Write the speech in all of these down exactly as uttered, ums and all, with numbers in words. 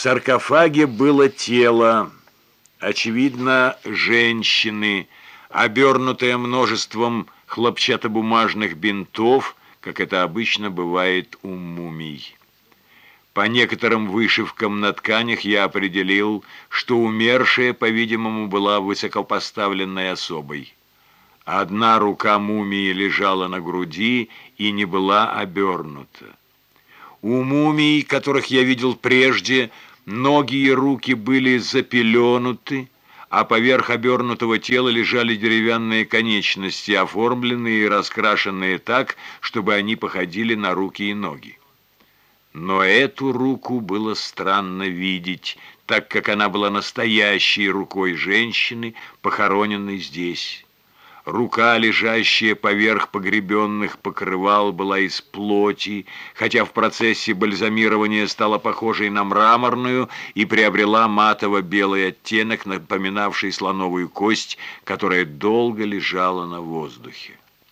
саркофаге было тело, очевидно, женщины, обернутое множеством хлопчатобумажных бинтов, как это обычно бывает у мумий. По некоторым вышивкам на тканях я определил, что умершая, по-видимому, была высокопоставленной особой. Одна рука мумии лежала на груди и не была обернута. У мумий, которых я видел прежде, ноги и руки были запеленуты, а поверх обернутого тела лежали деревянные конечности, оформленные и раскрашенные так, чтобы они походили на руки и ноги. Но эту руку было странно видеть, так как она была настоящей рукой женщины, похороненной здесь. Рука, лежащая поверх погребенных покрывал, была из плоти, хотя в процессе бальзамирования стала похожей на мраморную и приобрела матово-белый оттенок, напоминавший слоновую кость, которая долго лежала на воздухе.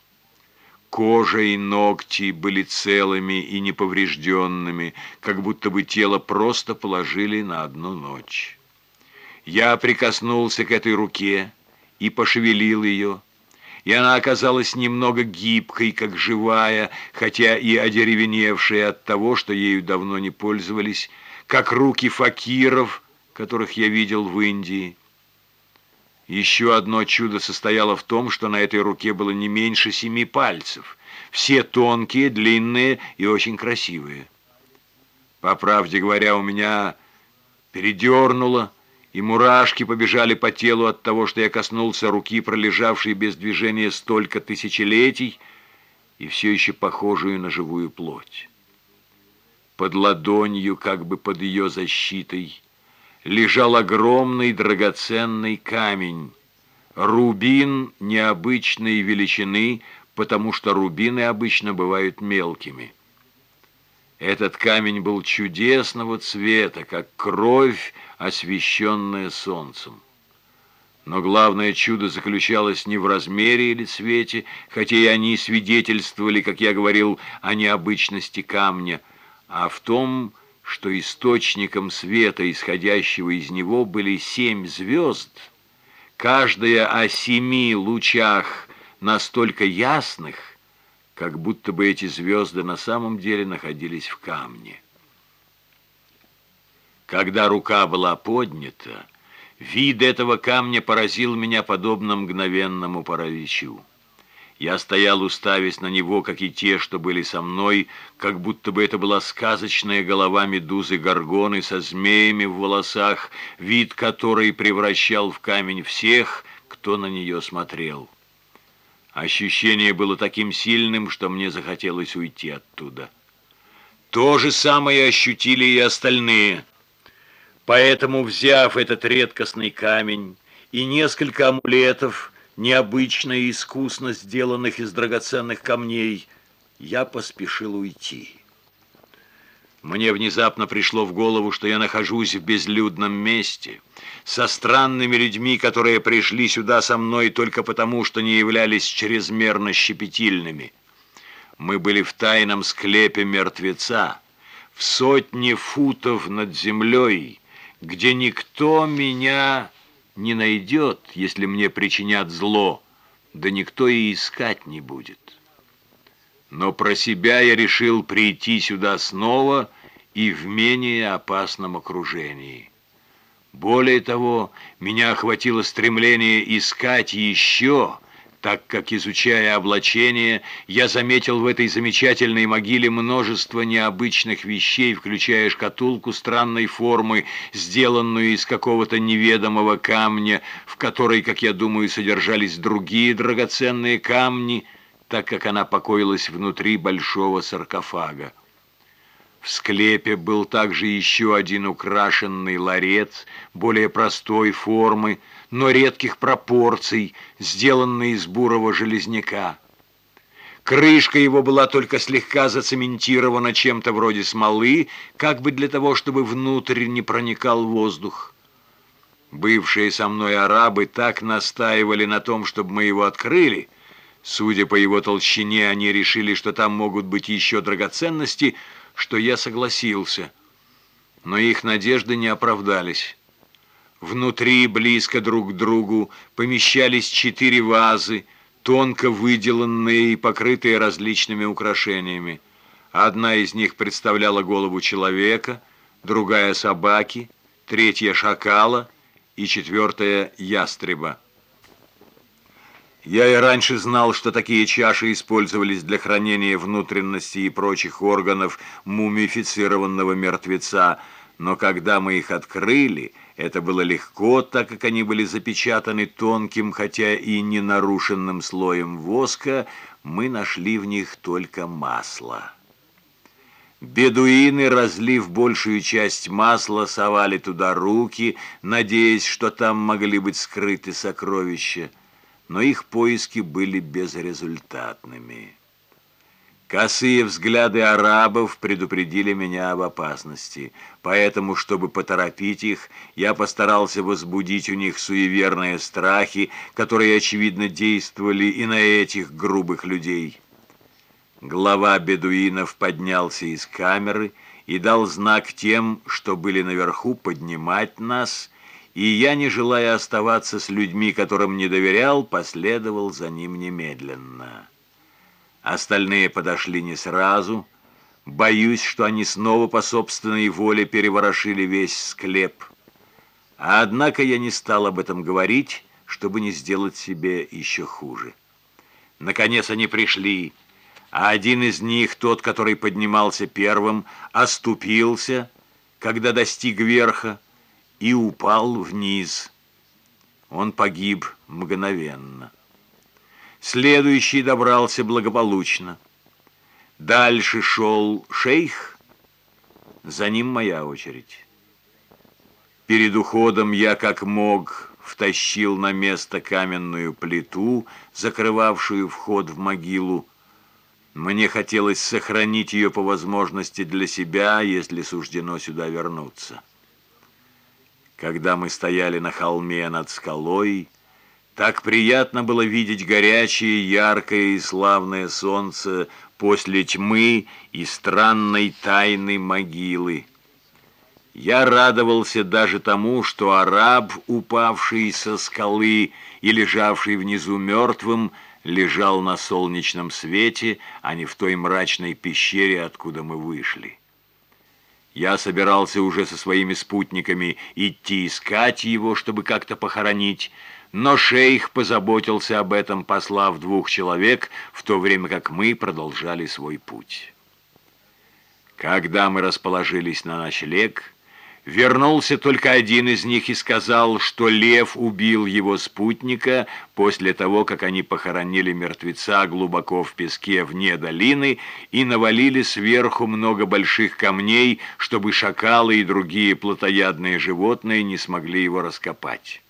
Кожа и ногти были целыми и неповрежденными, как будто бы тело просто положили на одну ночь. Я прикоснулся к этой руке и пошевелил ее, и она оказалась немного гибкой, как живая, хотя и одеревеневшая от того, что ею давно не пользовались, как руки факиров, которых я видел в Индии. Еще одно чудо состояло в том, что на этой руке было не меньше семи пальцев, все тонкие, длинные и очень красивые. По правде говоря, у меня передернуло, и мурашки побежали по телу от того, что я коснулся руки, пролежавшей без движения столько тысячелетий, и все еще похожую на живую плоть. Под ладонью, как бы под ее защитой, лежал огромный драгоценный камень, рубин необычной величины, потому что рубины обычно бывают мелкими. Этот камень был чудесного цвета, как кровь, освещенная солнцем. Но главное чудо заключалось не в размере или цвете, хотя и они свидетельствовали, как я говорил, о необычности камня, а в том, что источником света, исходящего из него, были семь звезд, каждая о семи лучах настолько ясных, как будто бы эти звезды на самом деле находились в камне. Когда рука была поднята, вид этого камня поразил меня подобно мгновенному параличу. Я стоял, уставясь на него, как и те, что были со мной, как будто бы это была сказочная голова медузы Горгоны со змеями в волосах, вид которой превращал в камень всех, кто на нее смотрел. Ощущение было таким сильным, что мне захотелось уйти оттуда. То же самое ощутили и остальные. Поэтому, взяв этот редкостный камень и несколько амулетов, необычно и искусно сделанных из драгоценных камней, я поспешил уйти. Мне внезапно пришло в голову, что я нахожусь в безлюдном месте, со странными людьми, которые пришли сюда со мной только потому, что не являлись чрезмерно щепетильными. Мы были в тайном склепе мертвеца, в сотне футов над землей, где никто меня не найдет, если мне причинят зло, да никто и искать не будет. Но про себя я решил прийти сюда снова и в менее опасном окружении. Более того, меня охватило стремление искать еще, так как, изучая облачение, я заметил в этой замечательной могиле множество необычных вещей, включая шкатулку странной формы, сделанную из какого-то неведомого камня, в которой, как я думаю, содержались другие драгоценные камни, так как она покоилась внутри большого саркофага. В склепе был также еще один украшенный ларец, более простой формы, но редких пропорций, сделанный из бурого железняка. Крышка его была только слегка зацементирована чем-то вроде смолы, как бы для того, чтобы внутрь не проникал воздух. Бывшие со мной арабы так настаивали на том, чтобы мы его открыли. Судя по его толщине, они решили, что там могут быть еще драгоценности, что я согласился. Но их надежды не оправдались. Внутри, близко друг к другу, помещались четыре вазы, тонко выделанные и покрытые различными украшениями. Одна из них представляла голову человека, другая — собаки, третья — шакала и четвертая — ястреба. Я и раньше знал, что такие чаши использовались для хранения внутренностей и прочих органов мумифицированного мертвеца, но когда мы их открыли, это было легко, так как они были запечатаны тонким, хотя и не нарушенным слоем воска, мы нашли в них только масло. Бедуины, разлив большую часть масла, совали туда руки, надеясь, что там могли быть скрыты сокровища, но их поиски были безрезультатными. Косые взгляды арабов предупредили меня об опасности, поэтому, чтобы поторопить их, я постарался возбудить у них суеверные страхи, которые, очевидно, действовали и на этих грубых людей. Глава бедуинов поднялся из камеры и дал знак тем, что были наверху, поднимать нас, и я, не желая оставаться с людьми, которым не доверял, последовал за ним немедленно. Остальные подошли не сразу. Боюсь, что они снова по собственной воле переворошили весь склеп. А однако я не стал об этом говорить, чтобы не сделать себе еще хуже. Наконец они пришли, а один из них, тот, который поднимался первым, оступился, когда достиг верха, и упал вниз. Он погиб мгновенно. Следующий добрался благополучно. Дальше шел шейх, за ним моя очередь. Перед уходом я как мог втащил на место каменную плиту, закрывавшую вход в могилу. Мне хотелось сохранить ее по возможности для себя, если суждено сюда вернуться. Когда мы стояли на холме над скалой, так приятно было видеть горячее, яркое и славное солнце после тьмы и странной тайны могилы. Я радовался даже тому, что араб, упавший со скалы и лежавший внизу мертвым, лежал на солнечном свете, а не в той мрачной пещере, откуда мы вышли. Я собирался уже со своими спутниками идти искать его, чтобы как-то похоронить, но шейх позаботился об этом, послав двух человек, в то время как мы продолжали свой путь. Когда мы расположились на ночлег, вернулся только один из них и сказал, что лев убил его спутника после того, как они похоронили мертвеца глубоко в песке вне долины и навалили сверху много больших камней, чтобы шакалы и другие плотоядные животные не смогли его раскопать.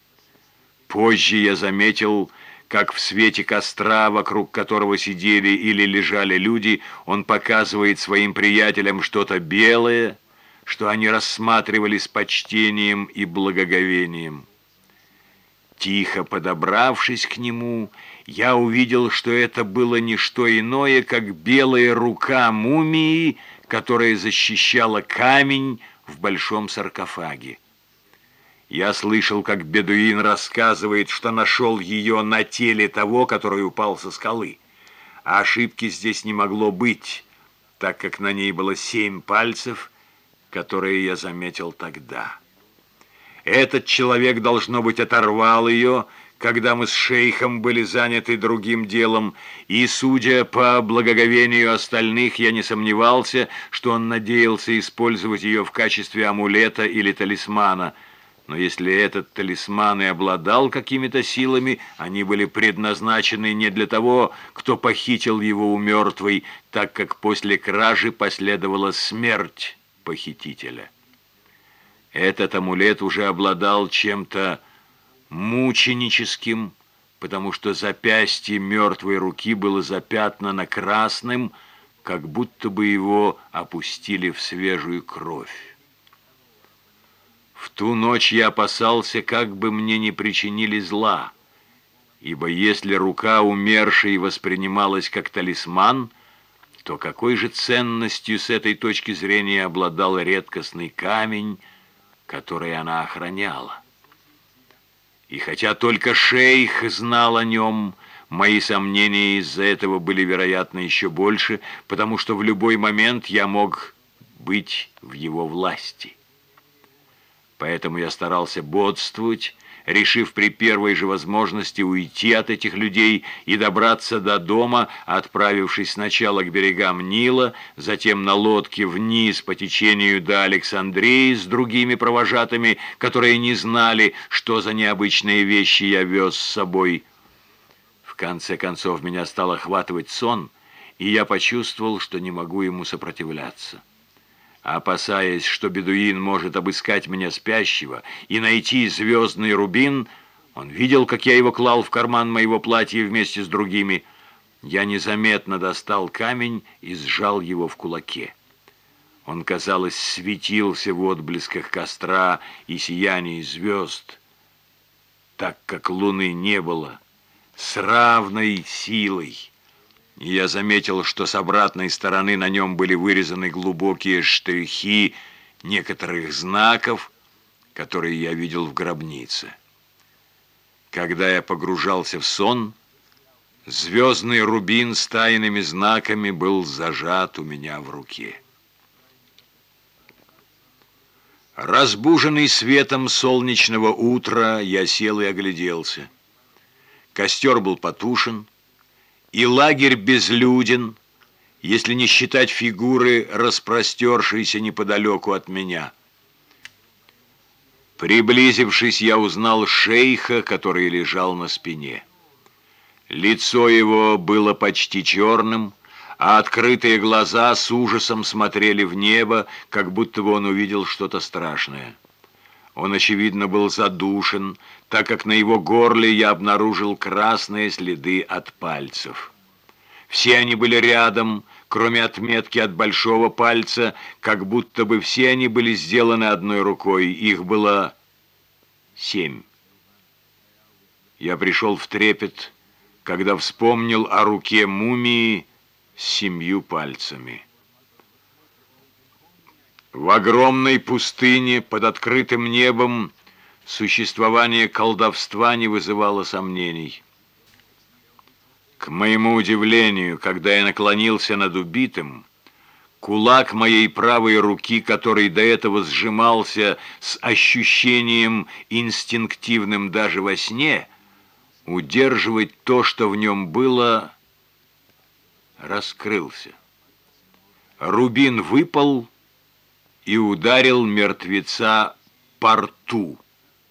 Позже я заметил, как в свете костра, вокруг которого сидели или лежали люди, он показывает своим приятелям что-то белое, что они рассматривали с почтением и благоговением. Тихо подобравшись к нему, я увидел, что это было не что иное, как белая рука мумии, которая защищала камень в большом саркофаге. Я слышал, как бедуин рассказывает, что нашел ее на теле того, который упал со скалы. А ошибки здесь не могло быть, так как на ней было семь пальцев, которые я заметил тогда. Этот человек, должно быть, оторвал ее, когда мы с шейхом были заняты другим делом, и, судя по благоговению остальных, я не сомневался, что он надеялся использовать ее в качестве амулета или талисмана. Но если этот талисман и обладал какими-то силами, они были предназначены не для того, кто похитил его у мертвой, так как после кражи последовала смерть похитителя. Этот амулет уже обладал чем-то мученическим, потому что запястье мертвой руки было запятнано красным, как будто бы его опустили в свежую кровь. В ту ночь я опасался, как бы мне не причинили зла, ибо если рука умершей воспринималась как талисман, то какой же ценностью с этой точки зрения обладал редкостный камень, который она охраняла? И хотя только шейх знал о нем, мои сомнения из-за этого были, вероятно, еще больше, потому что в любой момент я мог быть в его власти. Поэтому я старался бодствовать, решив при первой же возможности уйти от этих людей и добраться до дома, отправившись сначала к берегам Нила, затем на лодке вниз по течению до Александрии с другими провожатыми, которые не знали, что за необычные вещи я вез с собой. В конце концов меня стал охватывать сон, и я почувствовал, что не могу ему сопротивляться. Опасаясь, что бедуин может обыскать меня спящего и найти звездный рубин, он видел, как я его клал в карман моего платья вместе с другими. Я незаметно достал камень и сжал его в кулаке. Он, казалось, светился в отблесках костра и сиянии звезд, так как луны не было, с равной силой. И я заметил, что с обратной стороны на нем были вырезаны глубокие штрихи некоторых знаков, которые я видел в гробнице. Когда я погружался в сон, звездный рубин с тайными знаками был зажат у меня в руке. Разбуженный светом солнечного утра, я сел и огляделся. Костер был потушен, и лагерь безлюден, если не считать фигуры, распростершейся неподалеку от меня. Приблизившись, я узнал шейха, который лежал на спине. Лицо его было почти черным, а открытые глаза с ужасом смотрели в небо, как будто бы он увидел что-то страшное. Он, очевидно, был задушен, так как на его горле я обнаружил красные следы от пальцев. Все они были рядом, кроме отметки от большого пальца, как будто бы все они были сделаны одной рукой. Их было семь. Я пришел в трепет, когда вспомнил о руке мумии с семью пальцами. В огромной пустыне под открытым небом существование колдовства не вызывало сомнений. К моему удивлению, когда я наклонился над убитым, кулак моей правой руки, который до этого сжимался с ощущением инстинктивным даже во сне, удерживать то, что в нем было, раскрылся. Рубин выпал и ударил мертвеца по рту.